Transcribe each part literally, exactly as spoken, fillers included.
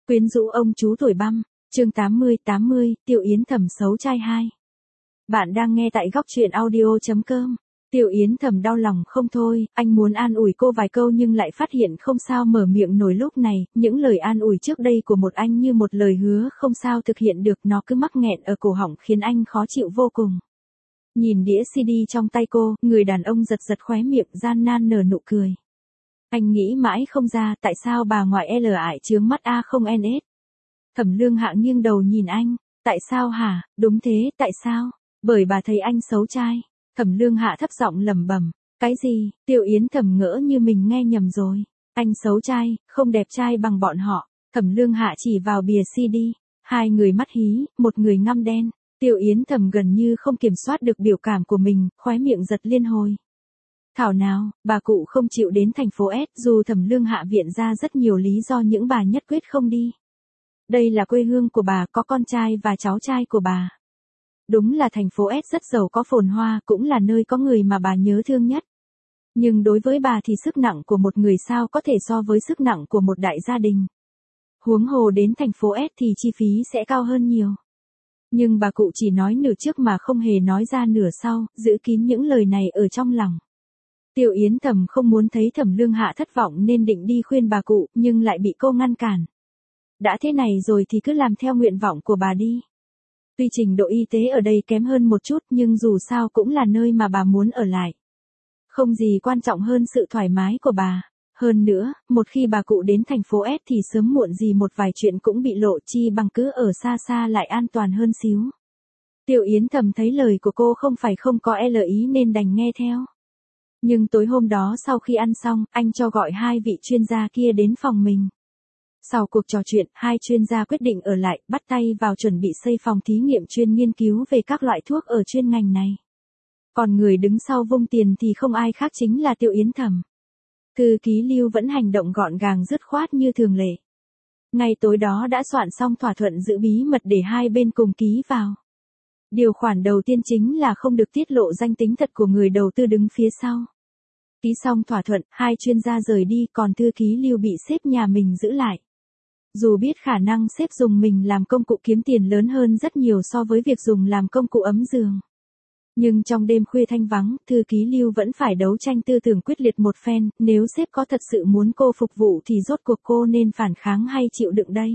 Quyến rũ ông chú tuổi băm, chương tám mươi tám mươi, Tiểu Yến Thầm xấu trai hai. Bạn đang nghe tại góc truyện audio chấm com. Tiểu Yến Thầm đau lòng không thôi, anh muốn an ủi cô vài câu nhưng lại phát hiện không sao mở miệng nổi lúc này, những lời an ủi trước đây của một anh như một lời hứa không sao thực hiện được, nó cứ mắc nghẹn ở cổ họng khiến anh khó chịu vô cùng. Nhìn đĩa xê đê trong tay cô, người đàn ông giật giật khóe miệng gian nan nở nụ cười. Anh nghĩ mãi không ra tại sao bà ngoại L ải chướng mắt A không N S. Thẩm Lương Hạ nghiêng đầu nhìn anh, tại sao hả, đúng thế, tại sao? Bởi bà thấy anh xấu trai. Thẩm Lương Hạ thấp giọng lẩm bẩm, cái gì? Tiểu Yến Thầm ngỡ như mình nghe nhầm rồi. Anh xấu trai, không đẹp trai bằng bọn họ. Thẩm Lương Hạ chỉ vào bìa xê đê, hai người mắt hí, một người ngăm đen. Tiểu Yến Thầm gần như không kiểm soát được biểu cảm của mình, khóe miệng giật liên hồi. Thảo nào, bà cụ không chịu đến thành phố S, dù Thẩm Lương Hạ viện ra rất nhiều lý do những bà nhất quyết không đi. Đây là quê hương của bà, có con trai và cháu trai của bà. Đúng là thành phố S rất giàu có phồn hoa, cũng là nơi có người mà bà nhớ thương nhất. Nhưng đối với bà thì sức nặng của một người sao có thể so với sức nặng của một đại gia đình. Huống hồ đến thành phố S thì chi phí sẽ cao hơn nhiều. Nhưng bà cụ chỉ nói nửa trước mà không hề nói ra nửa sau, giữ kín những lời này ở trong lòng. Tiểu Yến Thầm không muốn thấy Thẩm Lương Hạ thất vọng nên định đi khuyên bà cụ, nhưng lại bị cô ngăn cản. Đã thế này rồi thì cứ làm theo nguyện vọng của bà đi. Tuy trình độ y tế ở đây kém hơn một chút nhưng dù sao cũng là nơi mà bà muốn ở lại. Không gì quan trọng hơn sự thoải mái của bà. Hơn nữa, một khi bà cụ đến thành phố S thì sớm muộn gì một vài chuyện cũng bị lộ, chi bằng cứ ở xa xa lại an toàn hơn xíu. Tiểu Yến Thầm thấy lời của cô không phải không có L ý nên đành nghe theo. Nhưng tối hôm đó sau khi ăn xong, anh cho gọi hai vị chuyên gia kia đến phòng mình. Sau cuộc trò chuyện, hai chuyên gia quyết định ở lại, bắt tay vào chuẩn bị xây phòng thí nghiệm chuyên nghiên cứu về các loại thuốc ở chuyên ngành này. Còn người đứng sau vung tiền thì không ai khác chính là Tiểu Yến Thầm. Thư ký Lưu vẫn hành động gọn gàng dứt khoát như thường lệ. Ngay tối đó đã soạn xong thỏa thuận giữ bí mật để hai bên cùng ký vào. Điều khoản đầu tiên chính là không được tiết lộ danh tính thật của người đầu tư đứng phía sau. Ký xong thỏa thuận, hai chuyên gia rời đi, còn thư ký Lưu bị sếp nhà mình giữ lại. Dù biết khả năng sếp dùng mình làm công cụ kiếm tiền lớn hơn rất nhiều so với việc dùng làm công cụ ấm giường. Nhưng trong đêm khuya thanh vắng, thư ký Lưu vẫn phải đấu tranh tư tưởng quyết liệt một phen, nếu sếp có thật sự muốn cô phục vụ thì rốt cuộc cô nên phản kháng hay chịu đựng đây.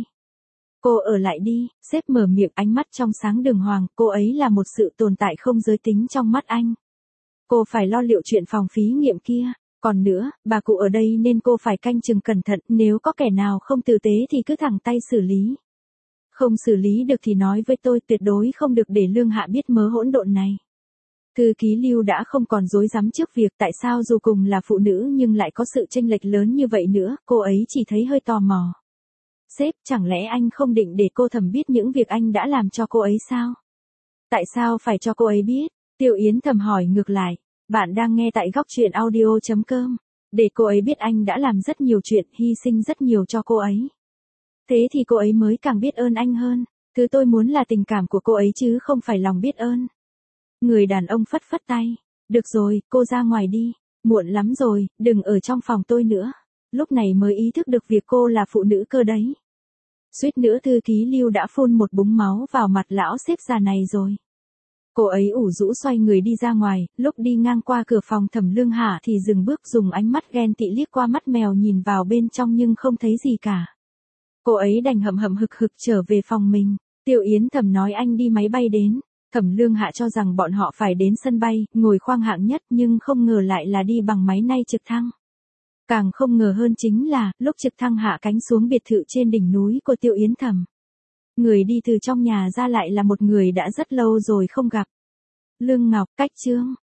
Cô ở lại đi, sếp mở miệng, ánh mắt trong sáng đường hoàng, cô ấy là một sự tồn tại không giới tính trong mắt anh. Cô phải lo liệu chuyện phòng thí nghiệm kia. Còn nữa, bà cụ ở đây nên cô phải canh chừng cẩn thận, nếu có kẻ nào không tử tế thì cứ thẳng tay xử lý. Không xử lý được thì nói với tôi, tuyệt đối không được để Lương Hạ biết mớ hỗn độn này. Thư ký Lưu đã không còn dối dám trước việc tại sao dù cùng là phụ nữ nhưng lại có sự chênh lệch lớn như vậy nữa, cô ấy chỉ thấy hơi tò mò. Sếp, chẳng lẽ anh không định để cô Thầm biết những việc anh đã làm cho cô ấy sao? Tại sao phải cho cô ấy biết? Tiểu Yến Thầm hỏi ngược lại. Bạn đang nghe tại góc truyện audio chấm com. Để cô ấy biết anh đã làm rất nhiều chuyện, hy sinh rất nhiều cho cô ấy. Thế thì cô ấy mới càng biết ơn anh hơn. Thứ tôi muốn là tình cảm của cô ấy chứ không phải lòng biết ơn. Người đàn ông phất phất tay. Được rồi, cô ra ngoài đi. Muộn lắm rồi, đừng ở trong phòng tôi nữa. Lúc này mới ý thức được việc cô là phụ nữ cơ đấy. Suýt nữa thư ký Lưu đã phun một búng máu vào mặt lão sếp già này rồi. Cô ấy ủ rũ xoay người đi ra ngoài, lúc đi ngang qua cửa phòng Thẩm Lương Hạ thì dừng bước, dùng ánh mắt ghen tị liếc qua mắt mèo nhìn vào bên trong nhưng không thấy gì cả. Cô ấy đành hậm hậm hực hực trở về phòng mình. Tiểu Yến Thầm nói anh đi máy bay đến. Thẩm Lương Hạ cho rằng bọn họ phải đến sân bay, ngồi khoang hạng nhất nhưng không ngờ lại là đi bằng máy bay trực thăng. Càng không ngờ hơn chính là, lúc trực thăng hạ cánh xuống biệt thự trên đỉnh núi của Tiểu Yến Thầm. Người đi từ trong nhà ra lại là một người đã rất lâu rồi không gặp. Lương Ngọc, Cách Chương.